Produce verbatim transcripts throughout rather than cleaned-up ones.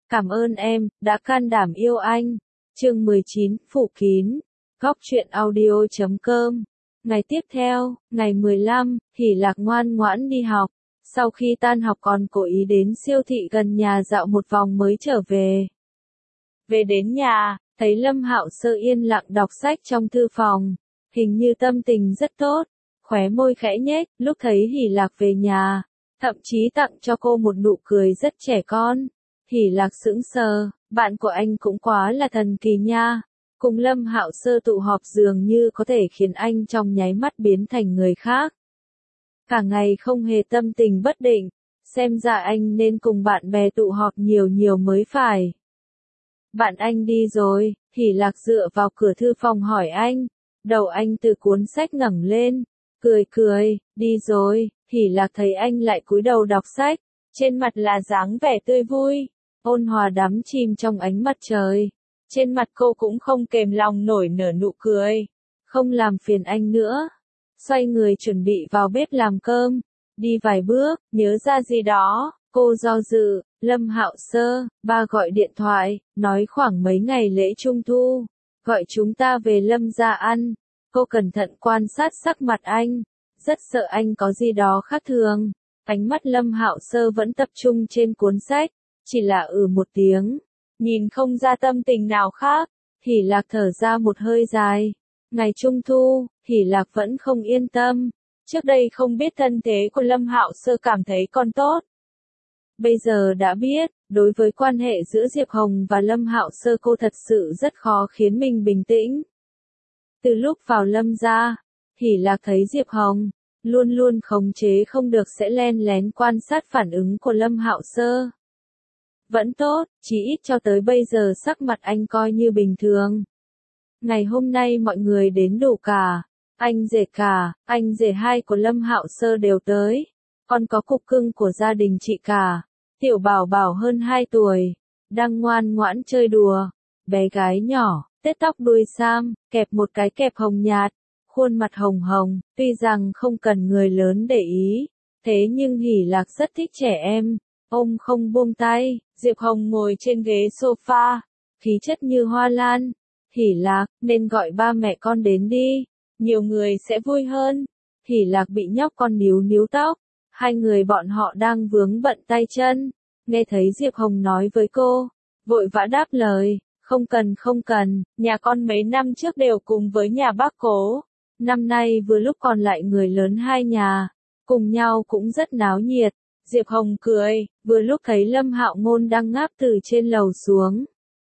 Cảm ơn em, đã can đảm yêu anh. Chương mười chín, phủ kín. Góc truyện audio chấm com. Ngày tiếp theo, ngày mười lăm, Hỷ Lạc ngoan ngoãn đi học. Sau khi tan học còn cố ý đến siêu thị gần nhà dạo một vòng mới trở về. Về đến nhà, thấy Lâm Hạo Sơ yên lặng đọc sách trong thư phòng. Hình như tâm tình rất tốt. Khóe môi khẽ nhếch, lúc thấy Hỷ Lạc về nhà. Thậm chí tặng cho cô một nụ cười rất trẻ con. Hỷ Lạc sững sờ, bạn của anh cũng quá là thần kỳ nha. Cùng Lâm Hạo Sơ tụ họp dường như có thể khiến anh trong nháy mắt biến thành người khác. Cả ngày không hề tâm tình bất định, xem ra anh nên cùng bạn bè tụ họp nhiều nhiều mới phải. Bạn anh đi rồi, Hỷ Lạc dựa vào cửa thư phòng hỏi anh. Đầu anh từ cuốn sách ngẩng lên, cười cười, đi rồi. Hỷ Lạc thấy anh lại cúi đầu đọc sách, trên mặt là dáng vẻ tươi vui, ôn hòa đắm chìm trong ánh mặt trời. Trên mặt cô cũng không kềm lòng nổi nở nụ cười. Không làm phiền anh nữa. Xoay người chuẩn bị vào bếp làm cơm. Đi vài bước, nhớ ra gì đó, cô do dự. Lâm Hạo Sơ, ba gọi điện thoại, nói khoảng mấy ngày lễ Trung Thu, gọi chúng ta về Lâm gia ăn. Cô cẩn thận quan sát sắc mặt anh, rất sợ anh có gì đó khác thường. Ánh mắt Lâm Hạo Sơ vẫn tập trung trên cuốn sách, chỉ là ừ một tiếng, nhìn không ra tâm tình nào khác. Hỷ Lạc thở ra một hơi dài. Ngày Trung Thu, Hỷ Lạc vẫn không yên tâm. Trước đây không biết thân thế của Lâm Hạo Sơ cảm thấy còn tốt. Bây giờ đã biết, đối với quan hệ giữa Diệp Hồng và Lâm Hạo Sơ cô thật sự rất khó khiến mình bình tĩnh. Từ lúc vào Lâm gia, Hỷ Lạc thấy Diệp Hồng luôn luôn khống chế không được sẽ len lén quan sát phản ứng của Lâm Hạo Sơ. Vẫn tốt, chỉ ít cho tới bây giờ sắc mặt anh coi như bình thường. Ngày hôm nay mọi người đến đủ cả, anh rể cả, anh rể hai của Lâm Hạo Sơ đều tới, còn có cục cưng của gia đình chị cả, tiểu bảo bảo hơn hai tuổi, đang ngoan ngoãn chơi đùa, bé gái nhỏ, tết tóc đuôi sam, kẹp một cái kẹp hồng nhạt, khuôn mặt hồng hồng, tuy rằng không cần người lớn để ý, thế nhưng Hỷ Lạc rất thích trẻ em, ôm không buông tay. Diệp Hồng ngồi trên ghế sofa, khí chất như hoa lan. Hỷ Lạc, nên gọi ba mẹ con đến đi, nhiều người sẽ vui hơn. Hỷ Lạc bị nhóc con níu níu tóc, hai người bọn họ đang vướng bận tay chân, nghe thấy Diệp Hồng nói với cô, vội vã đáp lời, không cần không cần, nhà con mấy năm trước đều cùng với nhà bác Cố, năm nay vừa lúc còn lại người lớn hai nhà, cùng nhau cũng rất náo nhiệt. Diệp Hồng cười, vừa lúc thấy Lâm Hạo Ngôn đang ngáp từ trên lầu xuống.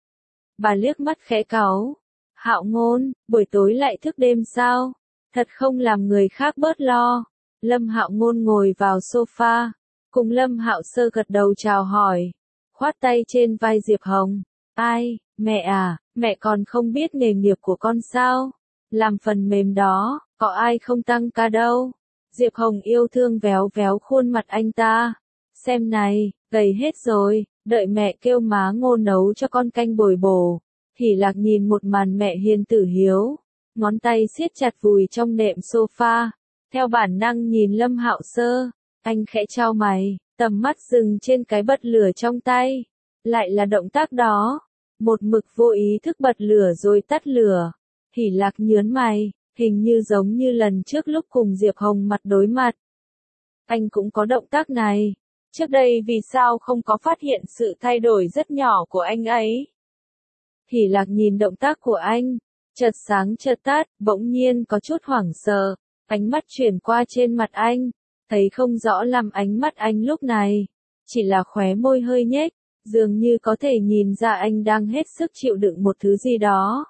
Bà liếc mắt khẽ cáu. Hạo Ngôn, buổi tối lại thức đêm sao? Thật không làm người khác bớt lo. Lâm Hạo Ngôn ngồi vào sofa, cùng Lâm Hạo Sơ gật đầu chào hỏi, khoát tay trên vai Diệp Hồng. Ai, mẹ à, mẹ còn không biết nghề nghiệp của con sao? Làm phần mềm đó, có ai không tăng ca đâu. Diệp Hồng yêu thương véo véo khuôn mặt anh ta. Xem này, gầy hết rồi, đợi mẹ kêu má Ngô nấu cho con canh bồi bổ. Hỷ Lạc nhìn một màn mẹ hiền tử hiếu, ngón tay siết chặt vùi trong nệm sofa, theo bản năng nhìn Lâm Hạo Sơ, anh khẽ chau mày, tầm mắt dừng trên cái bật lửa trong tay, lại là động tác đó, một mực vô ý thức bật lửa rồi tắt lửa. Hỷ Lạc nhớn mày, hình như giống như lần trước lúc cùng Diệp Hồng mặt đối mặt. Anh cũng có động tác này, trước đây vì sao không có phát hiện sự thay đổi rất nhỏ của anh ấy? Hỷ Lạc nhìn động tác của anh, chợt sáng chợt tắt, bỗng nhiên có chút hoảng sợ, ánh mắt chuyển qua trên mặt anh, thấy không rõ lắm ánh mắt anh lúc này, chỉ là khóe môi hơi nhếch, dường như có thể nhìn ra anh đang hết sức chịu đựng một thứ gì đó.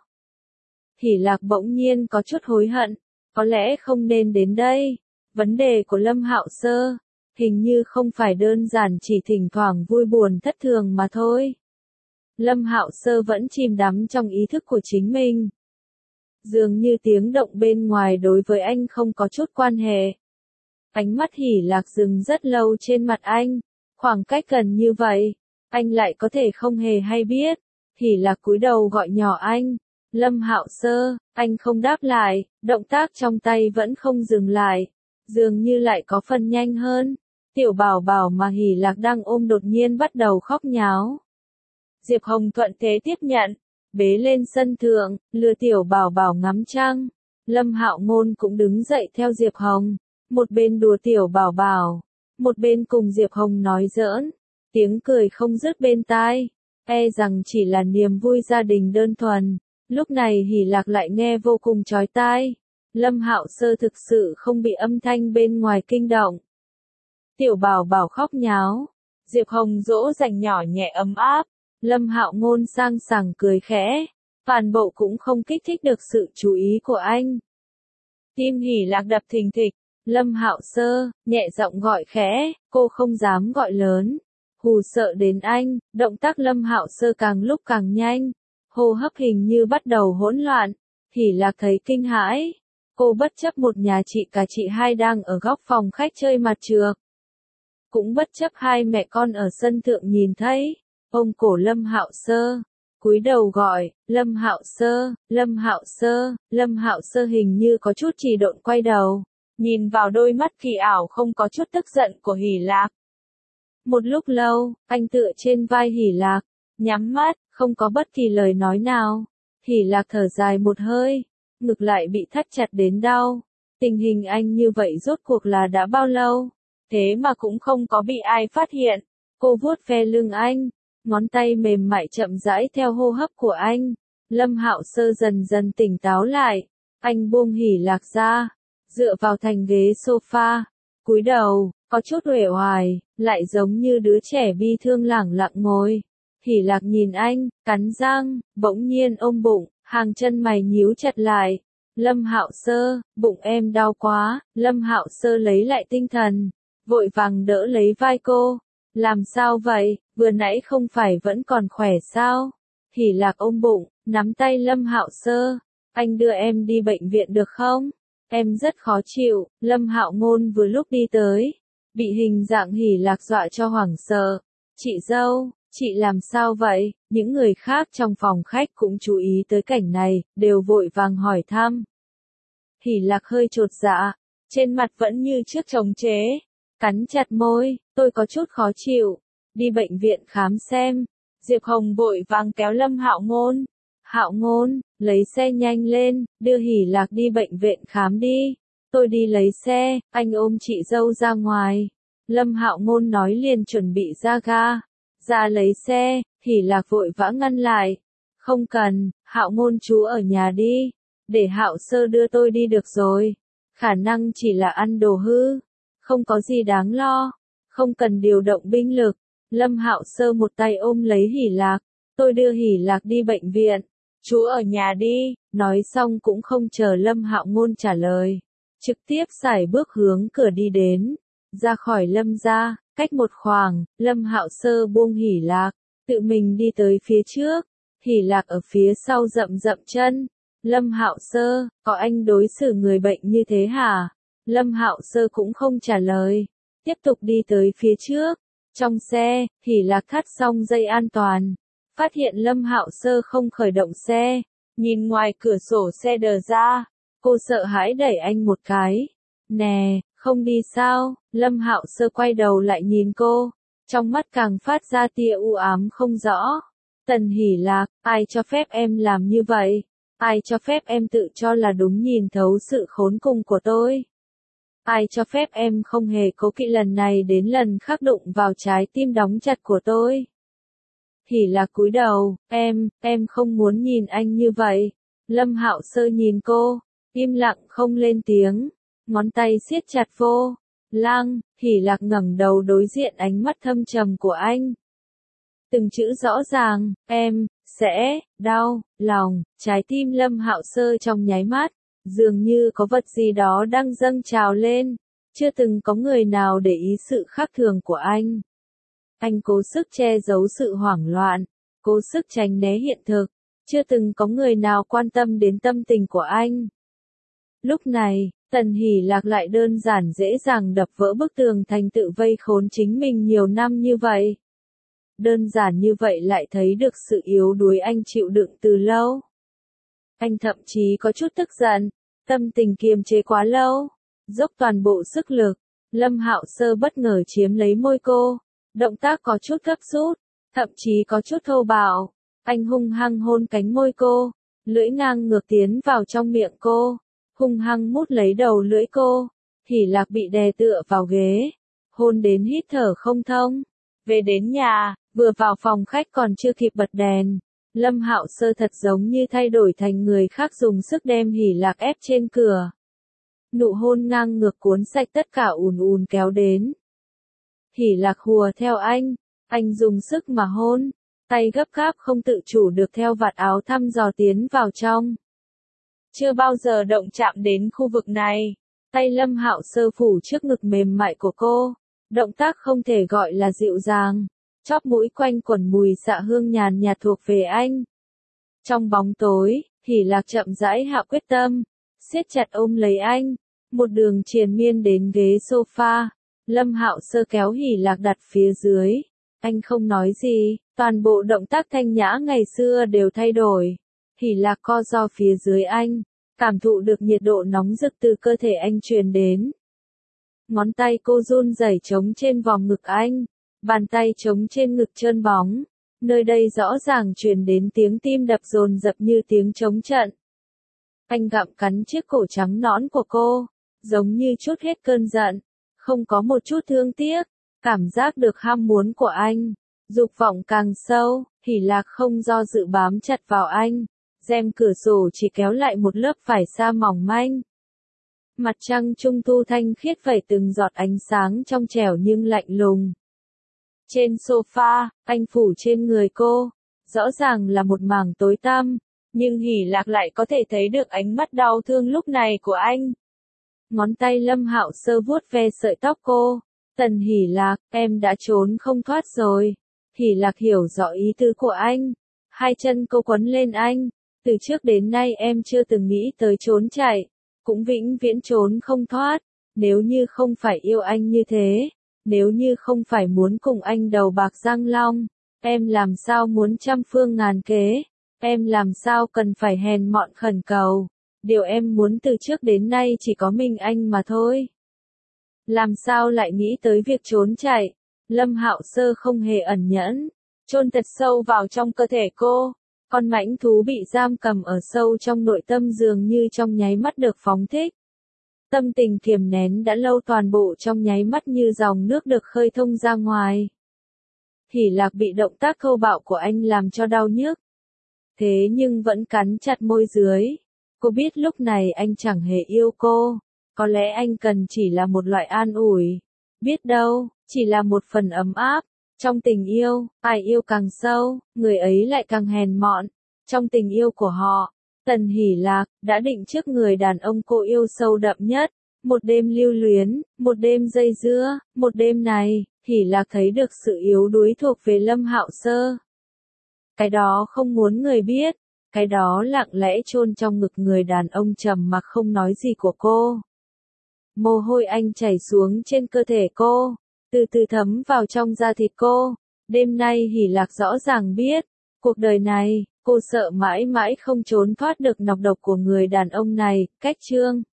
Hỷ Lạc bỗng nhiên có chút hối hận, có lẽ không nên đến đây. Vấn đề của Lâm Hạo Sơ, hình như không phải đơn giản chỉ thỉnh thoảng vui buồn thất thường mà thôi. Lâm Hạo Sơ vẫn chìm đắm trong ý thức của chính mình. Dường như tiếng động bên ngoài đối với anh không có chút quan hệ. Ánh mắt Hỷ Lạc dừng rất lâu trên mặt anh, khoảng cách gần như vậy, anh lại có thể không hề hay biết. Hỷ Lạc cúi đầu gọi nhỏ anh, Lâm Hạo Sơ, anh không đáp lại, động tác trong tay vẫn không dừng lại, dường như lại có phần nhanh hơn. Tiểu bảo bảo mà Hỷ Lạc đang ôm đột nhiên bắt đầu khóc nháo. Diệp Hồng thuận thế tiếp nhận, bế lên sân thượng, lừa tiểu bảo bảo ngắm trăng. Lâm Hạo Ngôn cũng đứng dậy theo Diệp Hồng, một bên đùa tiểu bảo bảo, một bên cùng Diệp Hồng nói giỡn, tiếng cười không dứt bên tai, e rằng chỉ là niềm vui gia đình đơn thuần. Lúc này Hỉ Lạc lại nghe vô cùng chói tai. Lâm Hạo Sơ thực sự không bị âm thanh bên ngoài kinh động. Tiểu bảo bảo khóc nháo, Diệp Hồng dỗ dành nhỏ nhẹ ấm áp, Lâm Hạo Ngôn sang sảng cười khẽ, phản bộ cũng không kích thích được sự chú ý của anh. Tim Hỉ Lạc đập thình thịch, Lâm Hạo Sơ, nhẹ giọng gọi khẽ, cô không dám gọi lớn, hù sợ đến anh, động tác Lâm Hạo Sơ càng lúc càng nhanh, hô hấp hình như bắt đầu hỗn loạn, Hỉ Lạc thấy kinh hãi. Cô bất chấp một nhà chị cả chị hai đang ở góc phòng khách chơi mặt trược. Cũng bất chấp hai mẹ con ở sân thượng nhìn thấy, ôm cổ Lâm Hạo Sơ, cúi đầu gọi, Lâm Hạo Sơ, Lâm Hạo Sơ, Lâm Hạo Sơ hình như có chút trì độn quay đầu, nhìn vào đôi mắt kỳ ảo không có chút tức giận của Hỉ Lạc. Một lúc lâu, anh tựa trên vai Hỉ Lạc, nhắm mắt, không có bất kỳ lời nói nào. Hỉ Lạc thở dài một hơi, ngực lại bị thắt chặt đến đau. Tình hình anh như vậy rốt cuộc là đã bao lâu? Thế mà cũng không có bị ai phát hiện. Cô vuốt ve lưng anh, ngón tay mềm mại chậm rãi theo hô hấp của anh. Lâm Hạo Sơ dần dần tỉnh táo lại. Anh buông Hỉ Lạc ra, dựa vào thành ghế sofa, cúi đầu, có chút uể oải, lại giống như đứa trẻ bi thương lẳng lặng ngồi. Hỉ Lạc nhìn anh, cắn răng, bỗng nhiên ôm bụng, hàng chân mày nhíu chặt lại. Lâm Hạo Sơ, bụng em đau quá. Lâm Hạo Sơ lấy lại tinh thần, vội vàng đỡ lấy vai cô. Làm sao vậy, vừa nãy không phải vẫn còn khỏe sao? Hỉ Lạc ôm bụng, nắm tay Lâm Hạo Sơ, anh đưa em đi bệnh viện được không? Em rất khó chịu. Lâm Hạo Ngôn vừa lúc đi tới, bị hình dạng Hỉ Lạc dọa cho hoảng sợ. Chị dâu, chị làm sao vậy? Những người khác trong phòng khách cũng chú ý tới cảnh này, đều vội vàng hỏi thăm. Hỉ Lạc hơi chột dạ, trên mặt vẫn như trước trống chế, cắn chặt môi, tôi có chút khó chịu, đi bệnh viện khám xem. Diệp Hồng vội vàng kéo Lâm Hạo Ngôn. Hạo Ngôn, lấy xe nhanh lên, đưa Hỉ Lạc đi bệnh viện khám đi. Tôi đi lấy xe, anh ôm chị dâu ra ngoài. Lâm Hạo Ngôn nói liền chuẩn bị ra ga. Ra lấy xe, Hỉ Lạc vội vã ngăn lại. Không cần, Hạo Ngôn chú ở nhà đi. Để Hạo Sơ đưa tôi đi được rồi. Khả năng chỉ là ăn đồ hư. Không có gì đáng lo. Không cần điều động binh lực. Lâm Hạo Sơ một tay ôm lấy Hỉ Lạc. Tôi đưa Hỉ Lạc đi bệnh viện. Chú ở nhà đi. Nói xong cũng không chờ Lâm Hạo Ngôn trả lời. Trực tiếp sải bước hướng cửa đi đến. Ra khỏi Lâm gia, cách một khoảng, Lâm Hạo Sơ buông Hỉ Lạc, tự mình đi tới phía trước. Hỉ Lạc ở phía sau dậm dậm chân. Lâm Hạo Sơ, có anh đối xử người bệnh như thế hả? Lâm Hạo Sơ cũng không trả lời, tiếp tục đi tới phía trước. Trong xe, Hỉ Lạc thắt xong dây an toàn, phát hiện Lâm Hạo Sơ không khởi động xe, nhìn ngoài cửa sổ xe đờ ra, cô sợ hãi đẩy anh một cái. Nè, không đi sao? Lâm Hạo Sơ quay đầu lại nhìn cô, trong mắt càng phát ra tia u ám không rõ. Tần Hỉ Lạc, ai cho phép em làm như vậy? Ai cho phép em tự cho là đúng nhìn thấu sự khốn cùng của tôi? Ai cho phép em không hề cố kỵ lần này đến lần khác đụng vào trái tim đóng chặt của tôi? Hỉ Lạc cúi đầu, em, em không muốn nhìn anh như vậy. Lâm Hạo Sơ nhìn cô, im lặng không lên tiếng, ngón tay siết chặt vô. Lăng, Hỉ Lạc ngẩng đầu đối diện ánh mắt thâm trầm của anh. Từng chữ rõ ràng, em, sẽ, đau, lòng. Trái tim Lâm Hạo Sơ trong nháy mắt, dường như có vật gì đó đang dâng trào lên. Chưa từng có người nào để ý sự khác thường của anh. Anh cố sức che giấu sự hoảng loạn, cố sức tránh né hiện thực. Chưa từng có người nào quan tâm đến tâm tình của anh. Lúc này, Tần Hỉ Lạc lại đơn giản dễ dàng đập vỡ bức tường thành tự vây khốn chính mình nhiều năm như vậy. Đơn giản như vậy lại thấy được sự yếu đuối anh chịu đựng từ lâu. Anh thậm chí có chút tức giận, tâm tình kiềm chế quá lâu, dốc toàn bộ sức lực. Lâm Hạo Sơ bất ngờ chiếm lấy môi cô, động tác có chút gấp rút, thậm chí có chút thô bạo. Anh hung hăng hôn cánh môi cô, lưỡi ngang ngược tiến vào trong miệng cô, hung hăng mút lấy đầu lưỡi cô. Hỉ Lạc bị đè tựa vào ghế, hôn đến hít thở không thông. Về đến nhà, vừa vào phòng khách còn chưa kịp bật đèn, Lâm Hạo Sơ thật giống như thay đổi thành người khác, dùng sức đem Hỉ Lạc ép trên cửa. Nụ hôn ngang ngược cuốn sạch tất cả ùn ùn kéo đến. Hỉ Lạc hùa theo anh, anh dùng sức mà hôn, tay gấp gáp không tự chủ được theo vạt áo thăm dò tiến vào trong. Chưa bao giờ động chạm đến khu vực này, tay Lâm Hạo Sơ phủ trước ngực mềm mại của cô, động tác không thể gọi là dịu dàng, chóp mũi quanh quẩn mùi xạ hương nhàn nhạt thuộc về anh. Trong bóng tối, Hỉ Lạc chậm rãi hạ quyết tâm, siết chặt ôm lấy anh, một đường triền miên đến ghế sofa. Lâm Hạo Sơ kéo Hỉ Lạc đặt phía dưới, anh không nói gì, toàn bộ động tác thanh nhã ngày xưa đều thay đổi. Hỉ Lạc co ro phía dưới anh, cảm thụ được nhiệt độ nóng rực từ cơ thể anh truyền đến. Ngón tay cô run rẩy trống trên vòng ngực anh, bàn tay trống trên ngực trơn bóng, nơi đây rõ ràng truyền đến tiếng tim đập dồn dập như tiếng trống trận. Anh gặm cắn chiếc cổ trắng nõn của cô, giống như trút hết cơn giận, không có một chút thương tiếc, cảm giác được ham muốn của anh, dục vọng càng sâu. Hỉ Lạc không do dự bám chặt vào anh, rèm cửa sổ chỉ kéo lại một lớp vải sa mỏng manh. Mặt trăng trung thu thanh khiết vẩy từng giọt ánh sáng trong trẻo nhưng lạnh lùng. Trên sofa, anh phủ trên người cô, rõ ràng là một mảng tối tăm, nhưng Hỉ Lạc lại có thể thấy được ánh mắt đau thương lúc này của anh. Ngón tay Lâm Hạo Sơ vuốt ve sợi tóc cô. Tần Hỉ Lạc, em đã trốn không thoát rồi. Hỉ Lạc hiểu rõ ý tứ của anh. Hai chân cô quấn lên anh. Từ trước đến nay em chưa từng nghĩ tới trốn chạy, cũng vĩnh viễn trốn không thoát. Nếu như không phải yêu anh như thế, nếu như không phải muốn cùng anh đầu bạc răng long, em làm sao muốn trăm phương ngàn kế, em làm sao cần phải hèn mọn khẩn cầu. Điều em muốn từ trước đến nay chỉ có mình anh mà thôi. Làm sao lại nghĩ tới việc trốn chạy? Lâm Hạo Sơ không hề ẩn nhẫn, chôn thật sâu vào trong cơ thể cô. Con mãnh thú bị giam cầm ở sâu trong nội tâm dường như trong nháy mắt được phóng thích. Tâm tình kiềm nén đã lâu toàn bộ trong nháy mắt như dòng nước được khơi thông ra ngoài. Hỉ Lạc bị động tác thô bạo của anh làm cho đau nhức. Thế nhưng vẫn cắn chặt môi dưới. Cô biết lúc này anh chẳng hề yêu cô. Có lẽ anh cần chỉ là một loại an ủi. Biết đâu, chỉ là một phần ấm áp. Trong tình yêu, ai yêu càng sâu, người ấy lại càng hèn mọn. Trong tình yêu của họ, Tần Hỉ Lạc đã định trước người đàn ông cô yêu sâu đậm nhất. Một đêm lưu luyến, một đêm dây dưa, một đêm này, Hỉ Lạc thấy được sự yếu đuối thuộc về Lâm Hạo Sơ. Cái đó không muốn người biết, cái đó lặng lẽ chôn trong ngực người đàn ông trầm mặc không nói gì của cô. Mồ hôi anh chảy xuống trên cơ thể cô, từ từ thấm vào trong da thịt cô. Đêm nay Hỉ Lạc rõ ràng biết, cuộc đời này, cô sợ mãi mãi không trốn thoát được nọc độc của người đàn ông này. Cách chương